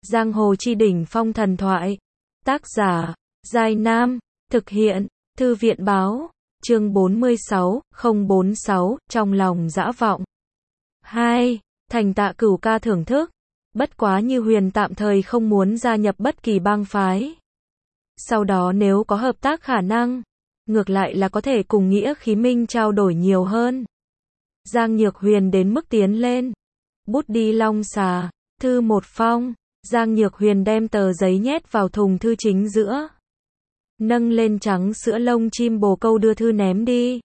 Giang hồ chi đỉnh phong thần thoại. Tác giả, Giai Nam. Thực hiện, Thư viện báo. Chương 46, 046, trong lòng dã vọng. 2. Thành Tạ Cửu ca thưởng thức. Bất quá Như Huyền tạm thời không muốn gia nhập bất kỳ bang phái. Sau đó nếu có hợp tác khả năng, ngược lại là có thể cùng Nghĩa Khí Minh trao đổi nhiều hơn. Giang Nhược Huyền đến mức tiến lên. Bút đi long xà, thư một phong. Giang Nhược Huyền đem tờ giấy nhét vào thùng thư chính giữa. Nâng lên trắng sữa lông chim bồ câu đưa thư ném đi.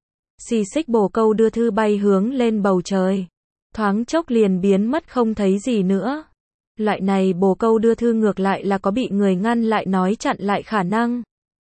Xì xích bồ câu đưa thư bay hướng lên bầu trời. Thoáng chốc liền biến mất không thấy gì nữa. Loại này bồ câu đưa thư ngược lại là có bị người ngăn lại nói chặn lại khả năng.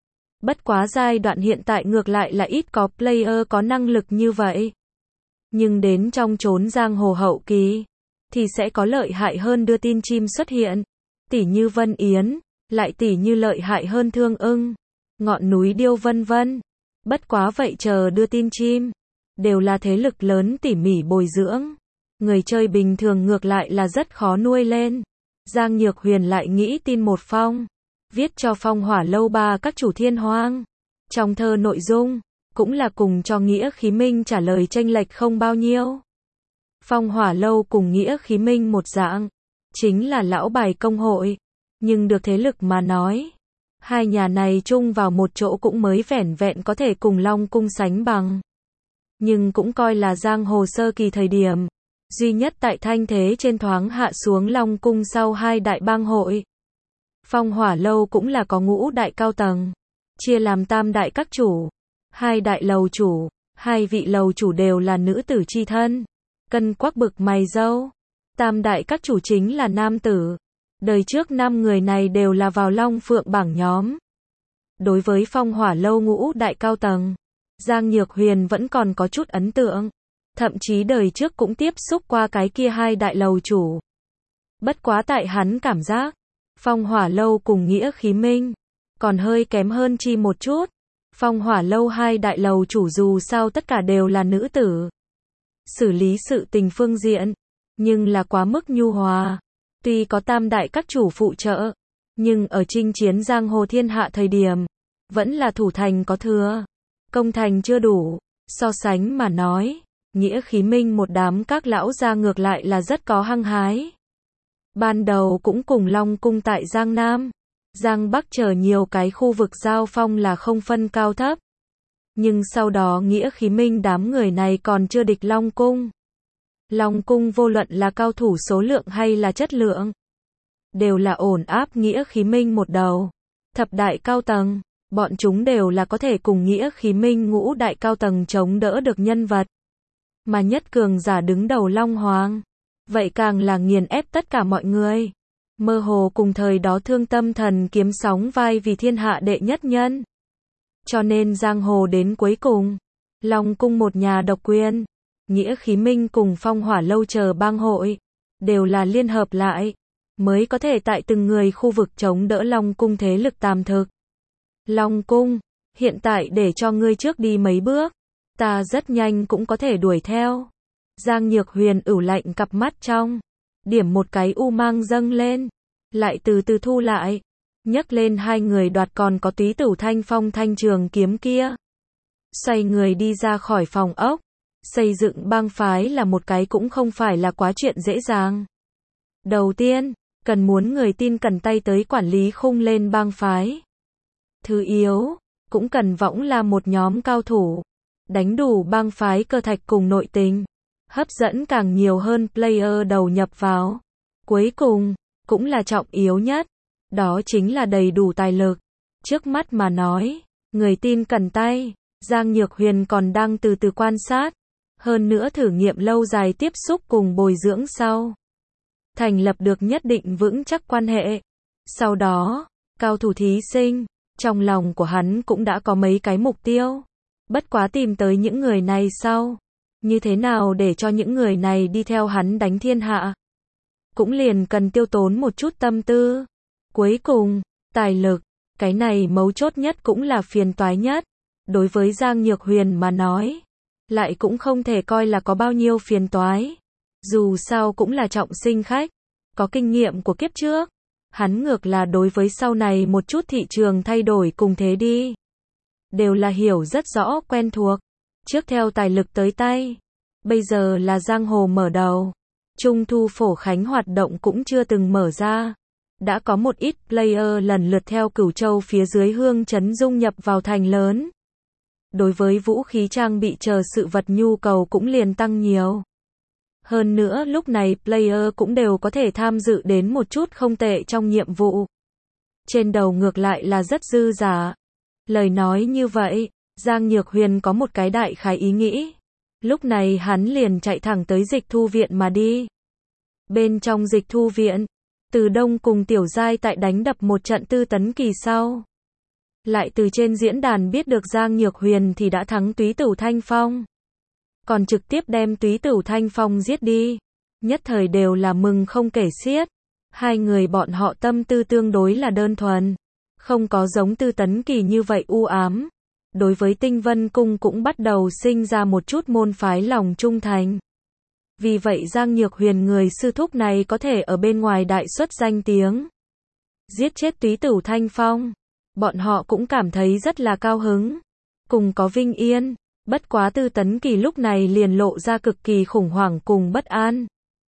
Bất quá giai đoạn hiện tại ngược lại là ít có player có năng lực như vậy. Nhưng đến trong chốn giang hồ hậu kỳ, thì sẽ có lợi hại hơn đưa tin chim xuất hiện. Tỉ như Vân Yến, lại tỉ như lợi hại hơn Thương Ưng, Ngọn Núi Điêu vân vân. Bất quá vậy chờ đưa tin chim, đều là thế lực lớn tỉ mỉ bồi dưỡng. Người chơi bình thường ngược lại là rất khó nuôi lên. Giang Nhược Huyền lại nghĩ tin một phong, viết cho Phong Hỏa Lâu ba các chủ Thiên Hoang. Trong thơ nội dung, cũng là cùng cho Nghĩa Khí Minh trả lời chênh lệch không bao nhiêu. Phong Hỏa Lâu cùng Nghĩa Khí Minh một dạng, chính là lão bài công hội, nhưng được thế lực mà nói, hai nhà này chung vào một chỗ cũng mới vẻn vẹn có thể cùng Long Cung sánh bằng. Nhưng cũng coi là giang hồ sơ kỳ thời điểm, duy nhất tại thanh thế trên thoáng hạ xuống Long Cung sau hai đại bang hội. Phong Hỏa Lâu cũng là có ngũ đại cao tầng, chia làm tam đại các chủ, hai đại lầu chủ, hai vị lầu chủ đều là nữ tử chi thân, cân quắc bực mày râu. Tam đại các chủ chính là nam tử. Đời trước 5 người này đều là vào Long Phượng bảng nhóm. Đối với Phong Hỏa Lâu ngũ đại cao tầng, Giang Nhược Huyền vẫn còn có chút ấn tượng. Thậm chí đời trước cũng tiếp xúc qua cái kia hai đại lầu chủ. Bất quá tại hắn cảm giác, Phong Hỏa Lâu cùng Nghĩa Khí Minh còn hơi kém hơn chi một chút. Phong Hỏa Lâu hai đại lầu chủ dù sao tất cả đều là nữ tử. Xử lý sự tình phương diện, nhưng là quá mức nhu hòa. Tuy có tam đại các chủ phụ trợ, nhưng ở chinh chiến giang hồ thiên hạ thời điểm, vẫn là thủ thành có thừa, công thành chưa đủ. So sánh mà nói, Nghĩa Khí Minh một đám các lão gia ngược lại là rất có hăng hái. Ban đầu cũng cùng Long Cung tại Giang Nam, Giang Bắc chờ nhiều cái khu vực giao phong là không phân cao thấp. Nhưng sau đó Nghĩa Khí Minh đám người này còn chưa địch Long Cung. Long Cung vô luận là cao thủ số lượng hay là chất lượng, đều là ổn áp Nghĩa Khí Minh một đầu. Thập đại cao tầng, bọn chúng đều là có thể cùng Nghĩa Khí Minh ngũ đại cao tầng chống đỡ được nhân vật. Mà nhất cường giả đứng đầu Long Hoàng, vậy càng là nghiền ép tất cả mọi người. Mơ hồ cùng thời đó Thương Tâm Thần kiếm sóng vai vì thiên hạ đệ nhất nhân. Cho nên giang hồ đến cuối cùng, Long Cung một nhà độc quyền, Nghĩa Khí Minh cùng Phong Hỏa Lâu chờ bang hội, đều là liên hợp lại, mới có thể tại từng người khu vực chống đỡ Long Cung thế lực tạm thực. Long Cung, hiện tại để cho ngươi trước đi mấy bước, ta rất nhanh cũng có thể đuổi theo. Giang Nhược Huyền ửu lạnh cặp mắt trong, điểm một cái u mang dâng lên, lại từ từ thu lại, nhấc lên hai người đoạt còn có túy tử thanh phong thanh trường kiếm kia. Xoay người đi ra khỏi phòng ốc. Xây dựng bang phái là một cái cũng không phải là quá chuyện dễ dàng. Đầu tiên, cần muốn người tin cần tay tới quản lý khung lên bang phái. Thứ yếu, cũng cần võng là một nhóm cao thủ, đánh đủ bang phái cơ thạch cùng nội tình, hấp dẫn càng nhiều hơn player đầu nhập vào. Cuối cùng, cũng là trọng yếu nhất, đó chính là đầy đủ tài lực. Trước mắt mà nói, người tin cần tay, Giang Nhược Huyền còn đang từ từ quan sát. Hơn nữa thử nghiệm lâu dài tiếp xúc cùng bồi dưỡng sau. Thành lập được nhất định vững chắc quan hệ. Sau đó, cao thủ thí sinh, trong lòng của hắn cũng đã có mấy cái mục tiêu. Bất quá tìm tới những người này sau. Như thế nào để cho những người này đi theo hắn đánh thiên hạ? Cũng liền cần tiêu tốn một chút tâm tư. Cuối cùng, tài lực, cái này mấu chốt nhất cũng là phiền toái nhất. Đối với Giang Nhược Huyền mà nói, lại cũng không thể coi là có bao nhiêu phiền toái. Dù sao cũng là trọng sinh khách, có kinh nghiệm của kiếp trước, Hắn ngược là đối với sau này một chút thị trường thay đổi cùng thế đi. Đều là hiểu rất rõ quen thuộc. Trước theo tài lực tới tay. Bây giờ là giang hồ mở đầu. Trung thu phổ khánh hoạt động cũng chưa từng mở ra. Đã có một ít player lần lượt theo Cửu Châu phía dưới Hương Trấn dung nhập vào thành lớn. Đối với vũ khí trang bị chờ sự vật nhu cầu cũng liền tăng nhiều. Hơn nữa lúc này player cũng đều có thể tham dự đến một chút không tệ trong nhiệm vụ. Trên đầu ngược lại là rất dư giả. Lời nói như vậy, Giang Nhược Huyền có một cái đại khái ý nghĩ. Lúc này hắn liền chạy thẳng tới dịch thu viện mà đi. Bên trong dịch thu viện, Từ Đông cùng Tiểu Giai tại đánh đập một trận Tư Tấn Kỳ sau. Lại từ trên diễn đàn biết được Giang Nhược Huyền thì đã thắng Túy Tửu Thanh Phong. Còn trực tiếp đem Túy Tửu Thanh Phong giết đi. Nhất thời đều là mừng không kể xiết. Hai người bọn họ tâm tư tương đối là đơn thuần. Không có giống Tư Tấn Kỳ như vậy u ám. Đối với Tinh Vân Cung cũng bắt đầu sinh ra một chút môn phái lòng trung thành. Vì vậy Giang Nhược Huyền người sư thúc này có thể ở bên ngoài đại xuất danh tiếng. Giết chết Túy Tửu Thanh Phong. Bọn họ cũng cảm thấy rất là cao hứng. Cùng có vinh yên. Bất quá Tư Tấn Kỳ lúc này liền lộ ra cực kỳ khủng hoảng cùng bất an.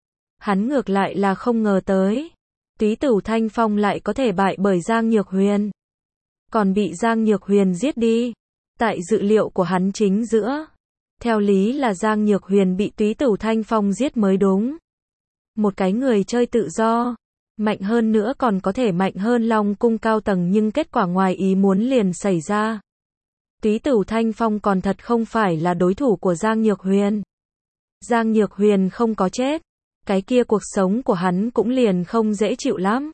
Hắn ngược lại là không ngờ tới. Túy Tửu Thanh Phong lại có thể bại bởi Giang Nhược Huyền. Còn bị Giang Nhược Huyền giết đi. Tại dự liệu của hắn chính giữa. Theo lý là Giang Nhược Huyền bị Túy Tửu Thanh Phong giết mới đúng. Một cái người chơi tự do. Mạnh hơn nữa còn có thể mạnh hơn Long Cung cao tầng nhưng kết quả ngoài ý muốn liền xảy ra. Túy Tửu Thanh Phong còn thật không phải là đối thủ của Giang Nhược Huyền. Giang Nhược Huyền không có chết. Cái kia cuộc sống của hắn cũng liền không dễ chịu lắm.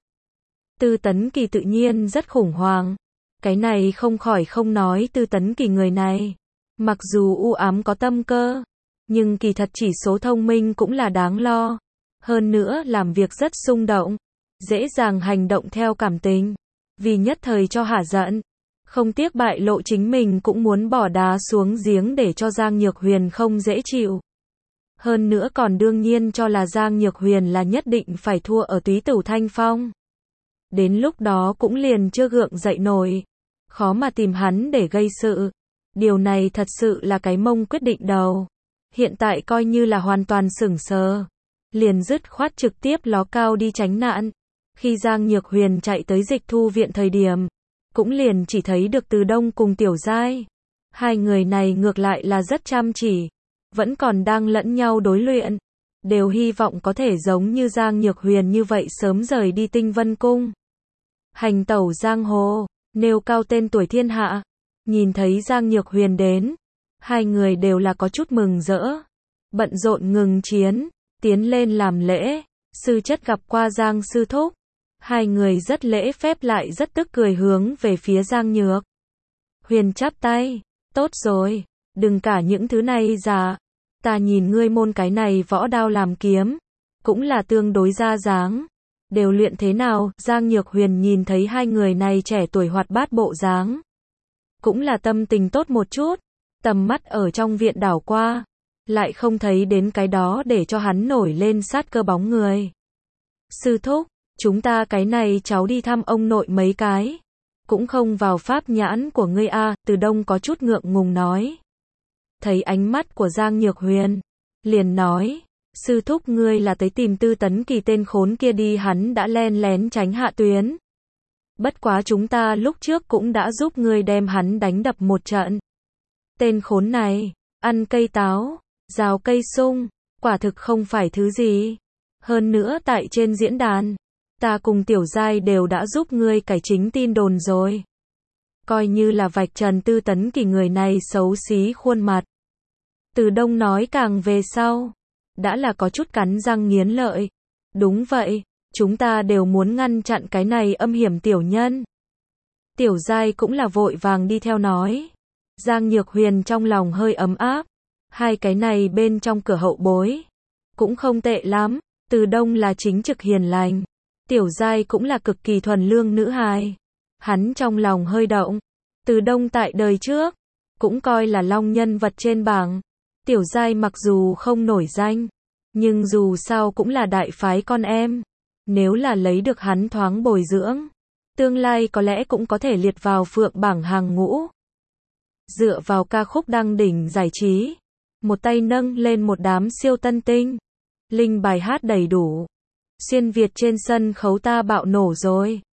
Tư Tấn Kỳ tự nhiên rất khủng hoảng. Cái này không khỏi không nói Tư Tấn Kỳ người này. Mặc dù u ám có tâm cơ. Nhưng kỳ thật chỉ số thông minh cũng là đáng lo. Hơn nữa làm việc rất xung động. Dễ dàng hành động theo cảm tình. Vì nhất thời cho hả giận. Không tiếc bại lộ chính mình cũng muốn bỏ đá xuống giếng để cho Giang Nhược Huyền không dễ chịu. Hơn nữa còn đương nhiên cho là Giang Nhược Huyền là nhất định phải thua ở Túy Tửu Thanh Phong. Đến lúc đó cũng liền chưa gượng dậy nổi. Khó mà tìm hắn để gây sự. Điều này thật sự là cái mông quyết định đầu. Hiện tại coi như là hoàn toàn sững sờ. Liền dứt khoát trực tiếp ló cao đi tránh nạn. Khi Giang Nhược Huyền chạy tới dịch thu viện thời điểm. Cũng liền chỉ thấy được Từ Đông cùng Tiểu Giai. Hai người này ngược lại là rất chăm chỉ. Vẫn còn đang lẫn nhau đối luyện. Đều hy vọng có thể giống như Giang Nhược Huyền như vậy sớm rời đi Tinh Vân Cung. Hành tẩu giang hồ, nêu cao tên tuổi thiên hạ. Nhìn thấy Giang Nhược Huyền đến. Hai người đều là có chút mừng rỡ. Bận rộn ngừng chiến. Tiến lên làm lễ. Sư chất gặp qua Giang sư thúc. Hai người rất lễ phép lại rất tức cười hướng về phía Giang Nhược Huyền chắp tay. Tốt rồi. Đừng cả những thứ này già. Ta nhìn ngươi môn cái này võ đao làm kiếm. Cũng là tương đối ra dáng. Đều luyện thế nào? Giang Nhược Huyền nhìn thấy hai người này trẻ tuổi hoạt bát bộ dáng. Cũng là tâm tình tốt một chút. Tầm mắt ở trong viện đảo qua. Lại không thấy đến cái đó để cho hắn nổi lên sát cơ bóng người. Sư thúc, chúng ta cái này cháu đi thăm ông nội mấy cái. Cũng không vào pháp nhãn của ngươi a. Từ Đông có chút ngượng ngùng nói. Thấy ánh mắt của Giang Nhược Huyền. Liền nói. Sư thúc ngươi là tới tìm Tư Tấn Kỳ tên khốn kia đi. Hắn đã len lén tránh hạ tuyến. Bất quá chúng ta lúc trước cũng đã giúp ngươi đem hắn đánh đập một trận. Tên khốn này. Ăn cây táo. Rào cây sung. Quả thực không phải thứ gì. Hơn nữa tại trên diễn đàn. Ta cùng Tiểu Giai đều đã giúp ngươi cải chính tin đồn rồi. Coi như là vạch trần Tư Tấn Kỳ người này xấu xí khuôn mặt. Từ Đông nói càng về sau. Đã là có chút cắn răng nghiến lợi. Đúng vậy. Chúng ta đều muốn ngăn chặn cái này âm hiểm tiểu nhân. Tiểu Giai cũng là vội vàng đi theo nói. Giang Nhược Huyền trong lòng hơi ấm áp. Hai cái này bên trong cửa hậu bối. Cũng không tệ lắm. Từ Đông là chính trực hiền lành. Tiểu Giai cũng là cực kỳ thuần lương nữ hài. Hắn trong lòng hơi động. Từ Đông tại đời trước. Cũng coi là long nhân vật trên bảng. Tiểu Giai mặc dù không nổi danh. Nhưng dù sao cũng là đại phái con em. Nếu là lấy được hắn thoáng bồi dưỡng, tương lai có lẽ cũng có thể liệt vào phượng bảng hàng ngũ. Dựa vào ca khúc đăng đỉnh giải trí, một tay nâng lên một đám siêu tân tinh, linh bài hát đầy đủ. Xuyên Việt trên sân khấu ta bạo nổ rồi.